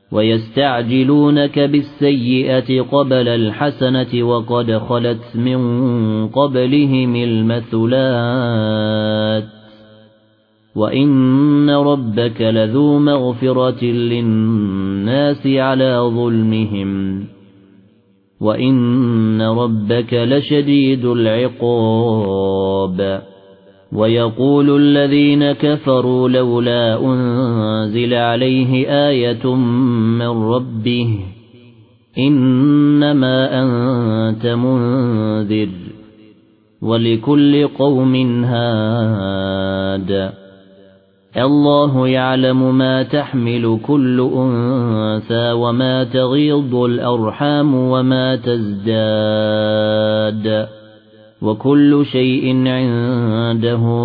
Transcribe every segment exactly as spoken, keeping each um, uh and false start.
ويستعجلونك بالسيئة قبل الحسنة وقد خلت من قبلهم المثلات وإن ربك لذو مغفرة للناس على ظلمهم وإن ربك لشديد العقاب ويقول الذين كفروا لولا أنزل عليه آية من ربه إنما أنت منذر ولكل قوم هاد الله يعلم ما تحمل كل أنثى وما تغيض الأرحام وما تزداد وكل شيء عنده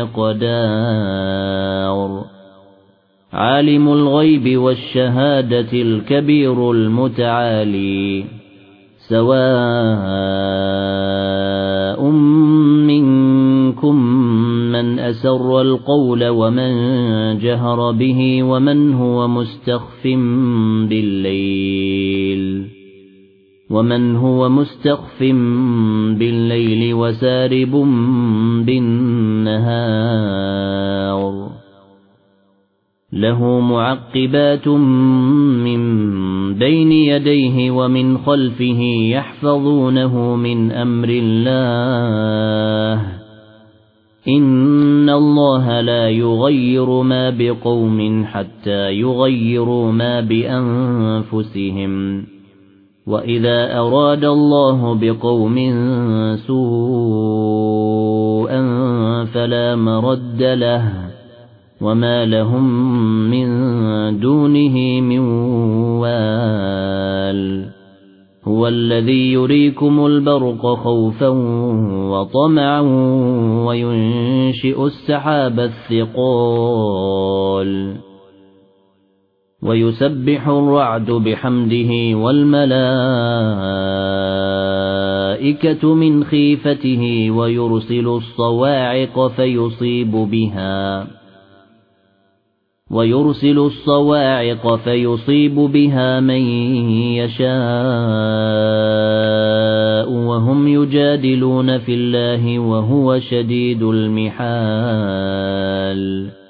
بمقدار عالم الغيب والشهادة الكبير المتعالي سواء منكم من أسر القول ومن جهر به ومن هو مستخف بالليل ومن هو مستخف بالليل وسارب بالنهار له معقبات من بين يديه ومن خلفه يحفظونه من أمر الله إن الله لا يغير ما بقوم حتى يغيروا ما بأنفسهم وإذا أراد الله بقوم سوءا فلا مرد له وما لهم من دونه من وال هو الذي يريكم البرق خوفا وطمعا وينشئ السحاب الثقال ويسبح الرعد بحمده والملائكة من خيفته ويرسل الصواعق فيصيب بها ويرسل الصواعق فيصيب بها من يشاء وهم يجادلون في الله وهو شديد المحال